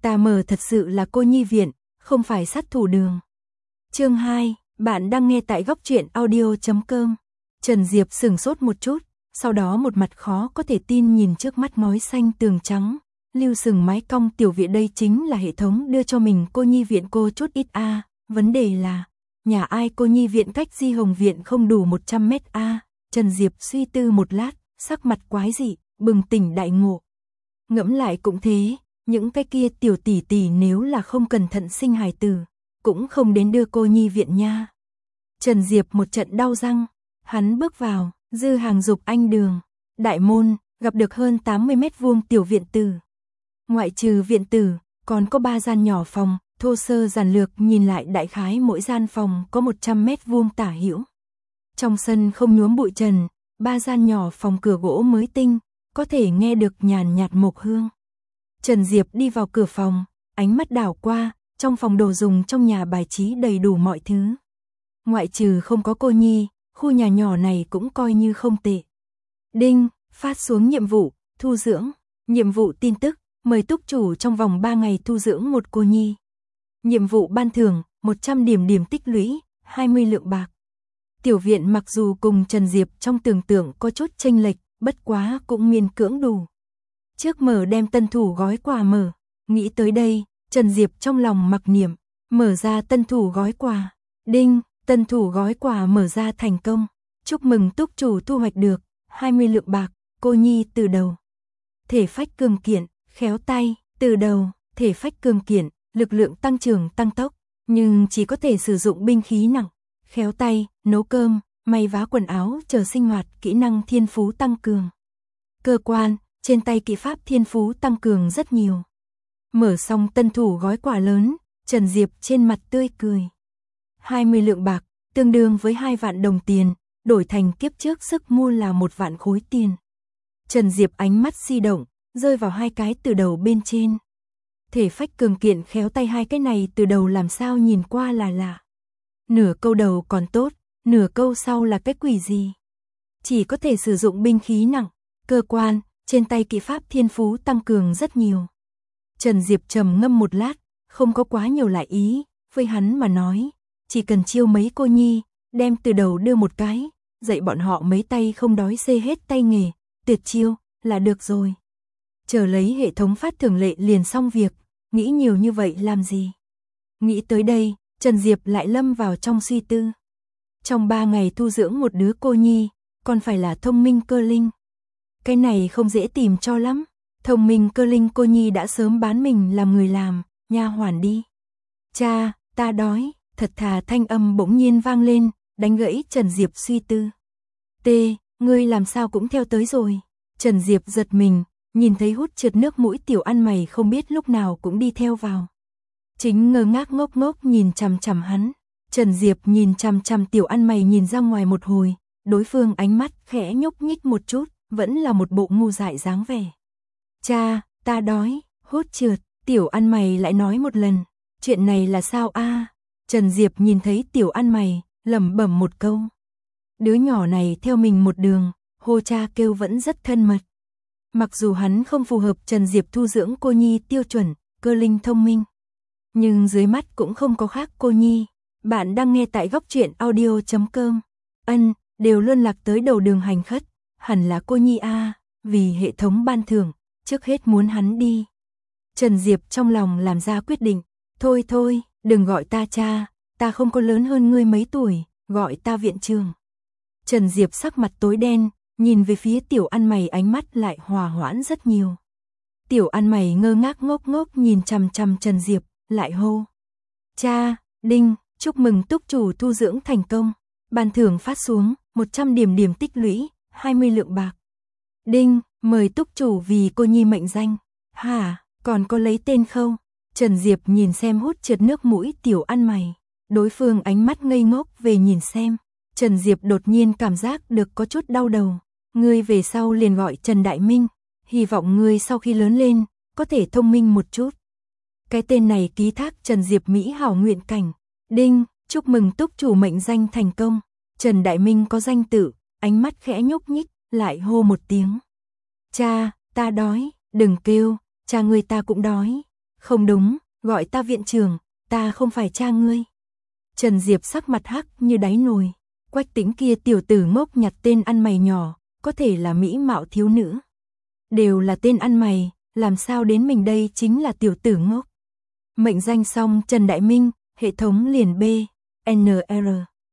Ta mở thật sự là cô nhi viện, không phải sát thủ đường. Chương 2, bạn đang nghe tại góc truyện audio.com. Trần Diệp sửng sốt một chút, sau đó một mặt khó có thể tin nhìn trước mắt ngói xanh tường trắng, lưu sừng mái cong tiểu viện, đây chính là hệ thống đưa cho mình cô nhi viện cô chút ít a, vấn đề là nhà ai cô nhi viện cách Di Hồng viện không đủ 100 mét a. Trần Diệp suy tư một lát, sắc mặt quái dị, bừng tỉnh đại ngộ. Ngẫm lại cũng thế, những cái kia tiểu tỷ tỷ nếu là không cẩn thận sinh hài tử, cũng không đến đưa cô nhi viện nha. Trần Diệp một trận đau răng, hắn bước vào Dư Hàng Dục Anh đường, đại môn, gặp được hơn 80 mét vuông tiểu viện tử. Ngoại trừ viện tử, còn có 3 gian nhỏ phòng, thô sơ giản lược nhìn lại đại khái mỗi gian phòng có 100 mét vuông tả hữu. Trong sân không nhuốm bụi trần, 3 gian nhỏ phòng cửa gỗ mới tinh, có thể nghe được nhàn nhạt mộc hương. Trần Diệp đi vào cửa phòng, ánh mắt đảo qua, trong phòng đồ dùng trong nhà bài trí đầy đủ mọi thứ. Ngoại trừ không có cô nhi, khu nhà nhỏ này cũng coi như không tệ. Đinh, phát xuống nhiệm vụ, thu dưỡng. Nhiệm vụ tin tức, mời túc chủ trong vòng 3 ngày thu dưỡng một cô nhi. Nhiệm vụ ban thưởng, 100 điểm tích lũy, 20 lượng bạc. Tiểu viện mặc dù cùng Trần Diệp trong tưởng tượng có chút chênh lệch, bất quá cũng miễn cưỡng đủ. Trước mở đem tân thủ gói quà mở, nghĩ tới đây, Trần Diệp trong lòng mặc niệm, mở ra tân thủ gói quà. Đinh, tân thủ gói quà mở ra thành công. Chúc mừng túc chủ thu hoạch được 20 lượng bạc, cô nhi từ đầu. Thể phách cường kiện, khéo tay, từ đầu, thể phách cường kiện, lực lượng tăng trưởng tăng tốc, nhưng chỉ có thể sử dụng binh khí nặng, khéo tay, nấu cơm, may vá quần áo chờ sinh hoạt kỹ năng thiên phú tăng cường. Cơ quan, trên tay kỹ pháp thiên phú tăng cường rất nhiều. Mở xong tân thủ gói quà lớn, Trần Diệp trên mặt tươi cười. 20 lượng bạc, tương đương với 2 vạn đồng tiền, đổi thành kiếp trước sức mua là 1 vạn khối tiền. Trần Diệp ánh mắt di động, rơi vào 2 cái từ đầu bên trên. Thể phách cường kiện khéo tay 2 cái này từ đầu làm sao nhìn qua là lạ. Nửa câu đầu còn tốt, nửa câu sau là cái quỷ gì? Chỉ có thể sử dụng binh khí nặng, cơ quan, trên tay kỹ pháp thiên phú tăng cường rất nhiều. Trần Diệp trầm ngâm một lát, không có quá nhiều lại ý, với hắn mà nói, chỉ cần chiêu mấy cô nhi, đem từ đầu đưa một cái, dạy bọn họ mấy tay không đói xê hết tay nghề, tuyệt chiêu, là được rồi. Chờ lấy hệ thống phát thưởng lệ liền xong việc, nghĩ nhiều như vậy làm gì? Nghĩ tới đây, Trần Diệp lại lâm vào trong suy tư. Trong 3 ngày thu dưỡng một đứa cô nhi, còn phải là thông minh cơ linh. Cái này không dễ tìm cho lắm. Thông minh cơ linh cô nhi đã sớm bán mình làm người làm, nha hoàn đi. Cha, ta đói, thật thà thanh âm bỗng nhiên vang lên, đánh gãy Trần Diệp suy tư. Ngươi làm sao cũng theo tới rồi. Trần Diệp giật mình, nhìn thấy hút trượt nước mũi tiểu ăn mày không biết lúc nào cũng đi theo vào. Chính ngơ ngác ngốc ngốc nhìn chằm chằm hắn. Trần Diệp nhìn chằm chằm tiểu ăn mày nhìn ra ngoài một hồi, đối phương ánh mắt khẽ nhúc nhích một chút, vẫn là một bộ ngu dại dáng vẻ. Cha, ta đói, hút trượt, tiểu ăn mày lại nói một lần, chuyện này là sao a? Trần Diệp nhìn thấy tiểu ăn mày, lẩm bẩm một câu. Đứa nhỏ này theo mình một đường, hô cha kêu vẫn rất thân mật. Mặc dù hắn không phù hợp Trần Diệp thu dưỡng cô nhi tiêu chuẩn, cơ linh thông minh, nhưng dưới mắt cũng không có khác cô nhi. Bạn đang nghe tại góc truyện audio.com. Đều luôn lạc tới đầu đường hành khất, hẳn là cô nhi a, vì hệ thống ban thưởng, trước hết muốn hắn đi. Trần Diệp trong lòng làm ra quyết định, thôi, đừng gọi ta cha, ta không có lớn hơn ngươi mấy tuổi, gọi ta viện trưởng. Trần Diệp sắc mặt tối đen, nhìn về phía tiểu ăn mày ánh mắt lại hòa hoãn rất nhiều. Tiểu ăn mày ngơ ngác ngốc ngốc nhìn chằm chằm Trần Diệp, lại hô. Cha, Đinh, chúc mừng túc chủ thu dưỡng thành công. Ban thưởng phát xuống, 100 điểm tích lũy, 20 lượng bạc. Đinh, mời túc chủ vì cô nhi mệnh danh. Hả, còn có lấy tên không? Trần Diệp nhìn xem hút trượt nước mũi tiểu ăn mày. Đối phương ánh mắt ngây ngốc về nhìn xem. Trần Diệp đột nhiên cảm giác được có chút đau đầu. Ngươi về sau liền gọi Trần Đại Minh. Hy vọng ngươi sau khi lớn lên, có thể thông minh một chút. Cái tên này ký thác Trần Diệp mỹ hảo nguyện cảnh. Đinh, chúc mừng túc chủ mệnh danh thành công. Trần Đại Minh có danh tự, ánh mắt khẽ nhúc nhích, lại hô một tiếng. Cha, ta đói, đừng kêu, cha ngươi ta cũng đói. Không đúng, gọi ta viện trưởng, ta không phải cha ngươi. Trần Diệp sắc mặt hắc như đáy nồi. Quách Tĩnh kia tiểu tử ngốc nhặt tên ăn mày nhỏ, có thể là mỹ mạo thiếu nữ. Đều là tên ăn mày, làm sao đến mình đây chính là tiểu tử ngốc. Mệnh danh xong Trần Đại Minh, hệ thống liền B, NR.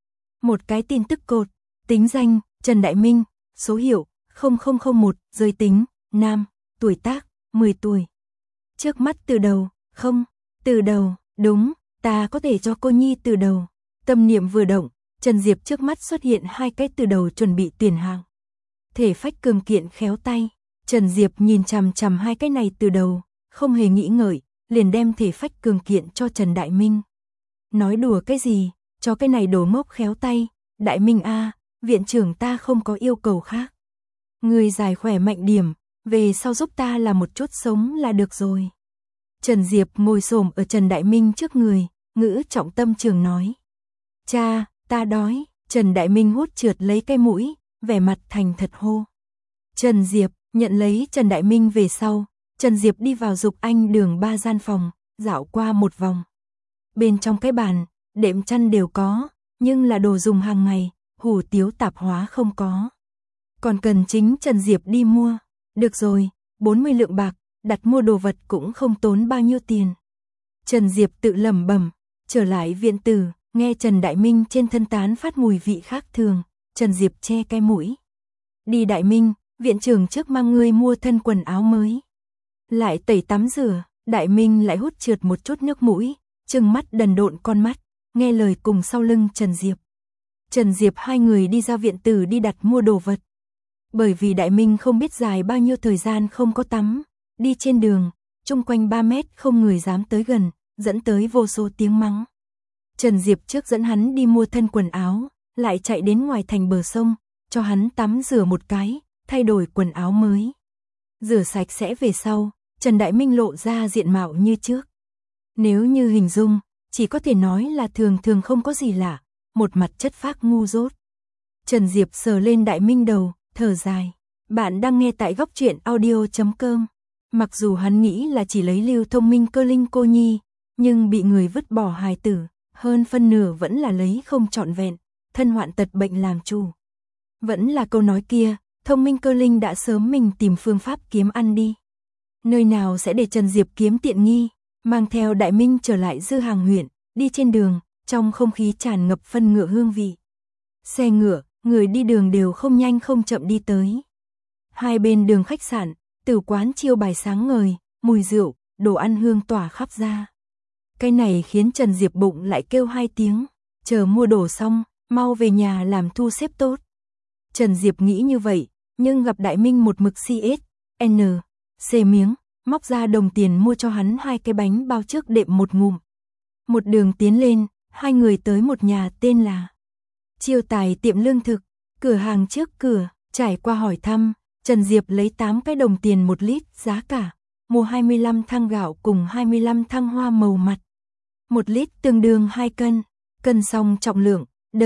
Một cái tin tức cột, tính danh, Trần Đại Minh, số hiệu, 0001, giới tính, nam, tuổi tác, 10 tuổi. Trước mắt từ đầu, không, từ đầu, đúng, ta có thể cho cô nhi từ đầu. Tâm niệm vừa động, Trần Diệp trước mắt xuất hiện hai cái từ đầu chuẩn bị tuyển hàng. Thể phách cường kiện khéo tay, Trần Diệp nhìn chằm chằm hai cái này từ đầu, không hề nghĩ ngợi, liền đem thể phách cường kiện cho Trần Đại Minh. Nói đùa cái gì, cho cái này đồ ngốc khéo tay, Đại Minh a, viện trưởng ta không có yêu cầu khác. Người dài khỏe mạnh điểm, về sau giúp ta làm một chút sống là được rồi. Trần Diệp ngồi xổm ở Trần Đại Minh trước người, ngữ trọng tâm trường nói. Cha, ta đói. Trần Đại Minh hút trượt lấy cái mũi, vẻ mặt thành thật hô. Trần Diệp, nhận lấy Trần Đại Minh về sau, Trần Diệp đi vào Dục Anh đường 3 gian phòng, dạo qua một vòng. Bên trong cái bàn, đệm chăn đều có, nhưng là đồ dùng hàng ngày, hủ tiếu tạp hóa không có. Còn cần chính Trần Diệp đi mua. Được rồi, 40 lượng bạc, đặt mua đồ vật cũng không tốn bao nhiêu tiền. Trần Diệp tự lẩm bẩm, trở lại viện tử, nghe Trần Đại Minh trên thân tán phát mùi vị khác thường, Trần Diệp che cái mũi. Đi Đại Minh, viện trưởng trước mang ngươi mua thân quần áo mới. Lại tẩy tắm rửa, Đại Minh lại hút trượt một chút nước mũi, trừng mắt đần độn con mắt, nghe lời cùng sau lưng Trần Diệp. Trần Diệp hai người đi ra viện tử đi đặt mua đồ vật. Bởi vì Đại Minh không biết dài bao nhiêu thời gian không có tắm, đi trên đường, chung quanh 3 mét không người dám tới gần, dẫn tới vô số tiếng mắng. Trần Diệp trước dẫn hắn đi mua thân quần áo, lại chạy đến ngoài thành bờ sông, cho hắn tắm rửa một cái, thay đổi quần áo mới. Rửa sạch sẽ về sau, Trần Đại Minh lộ ra diện mạo như trước. Nếu như hình dung, chỉ có thể nói là thường thường không có gì lạ, một mặt chất phác ngu dốt. Trần Diệp sờ lên Đại Minh đầu, thở dài. Bạn đang nghe tại góc truyện audio.com. Mặc dù hắn nghĩ là chỉ lấy Lưu Thông Minh cơ linh cô nhi, nhưng bị người vứt bỏ hài tử, hơn phân nửa vẫn là lấy không trọn vẹn, thân hoạn tật bệnh làm chủ. Vẫn là câu nói kia, thông minh cơ linh đã sớm mình tìm phương pháp kiếm ăn đi. Nơi nào sẽ để Trần Diệp kiếm tiện nghi, mang theo Đại Minh trở lại Dư Hàng huyện, đi trên đường, trong không khí tràn ngập phân ngựa hương vị. Xe ngựa, người đi đường đều không nhanh không chậm đi tới. Hai bên đường khách sạn, tử quán chiêu bài sáng ngời, mùi rượu, đồ ăn hương tỏa khắp ra. Cái này khiến Trần Diệp bụng lại kêu 2 tiếng, chờ mua đồ xong, mau về nhà làm thu xếp tốt. Trần Diệp nghĩ như vậy, nhưng gặp Đại Minh một mực CS, N, C miếng, móc ra đồng tiền mua cho hắn 2 cái bánh bao trước đệm một ngụm. Một đường tiến lên, hai người tới một nhà tên là Chiêu Tài tiệm lương thực, cửa hàng trước cửa, trải qua hỏi thăm, Trần Diệp lấy 8 cái đồng tiền 1 lít giá cả, mua 25 thang gạo cùng 25 thang hoa màu mặt. 1 lít tương đương 2 cân, cân xong trọng lượng,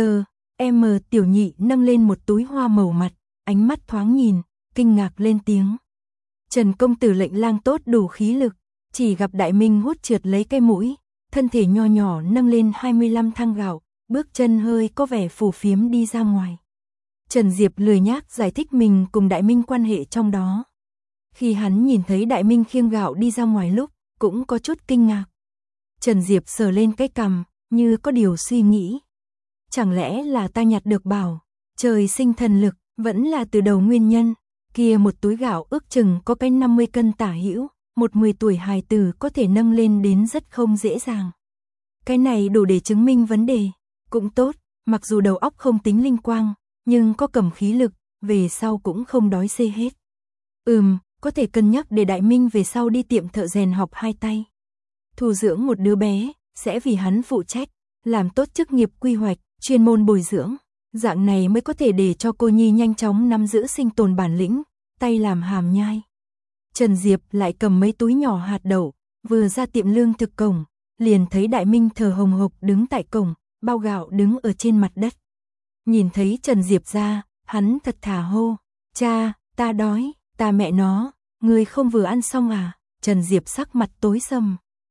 Tiểu Nhị nâng lên một túi hoa màu mặt, ánh mắt thoáng nhìn, kinh ngạc lên tiếng. Trần công tử lệnh lang tốt đủ khí lực, chỉ gặp Đại Minh hút trượt lấy cái mũi, thân thể nho nhỏ nâng lên 25 thang gạo, bước chân hơi có vẻ phù phiếm đi ra ngoài. Trần Diệp lười nhác giải thích mình cùng Đại Minh quan hệ trong đó. Khi hắn nhìn thấy Đại Minh khiêng gạo đi ra ngoài lúc, cũng có chút kinh ngạc. Trần Diệp sờ lên cái cằm, như có điều suy nghĩ. Chẳng lẽ là ta nhặt được bảo, trời sinh thần lực, vẫn là từ đầu nguyên nhân. Kia một túi gạo ước chừng có cái 50 cân tả hữu, một 10 tuổi hài tử có thể nâng lên đến rất không dễ dàng. Cái này đủ để chứng minh vấn đề, cũng tốt, mặc dù đầu óc không tính linh quang, nhưng có cầm khí lực, về sau cũng không đói xê hết. Có thể cân nhắc để Đại Minh về sau đi tiệm thợ rèn học 2 tay. Thu dưỡng một đứa bé, sẽ vì hắn phụ trách, làm tốt chức nghiệp quy hoạch, chuyên môn bồi dưỡng. Dạng này mới có thể để cho cô nhi nhanh chóng nắm giữ sinh tồn bản lĩnh, tay làm hàm nhai. Trần Diệp lại cầm mấy túi nhỏ hạt đậu, vừa ra tiệm lương thực cổng, liền thấy Đại Minh thở hồng hộc đứng tại cổng, bao gạo đứng ở trên mặt đất. Nhìn thấy Trần Diệp ra, hắn thật thà hô, cha, ta đói, ta mẹ nó, ngươi không vừa ăn xong à? Trần Diệp sắc mặt tối sầm,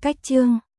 Cách chương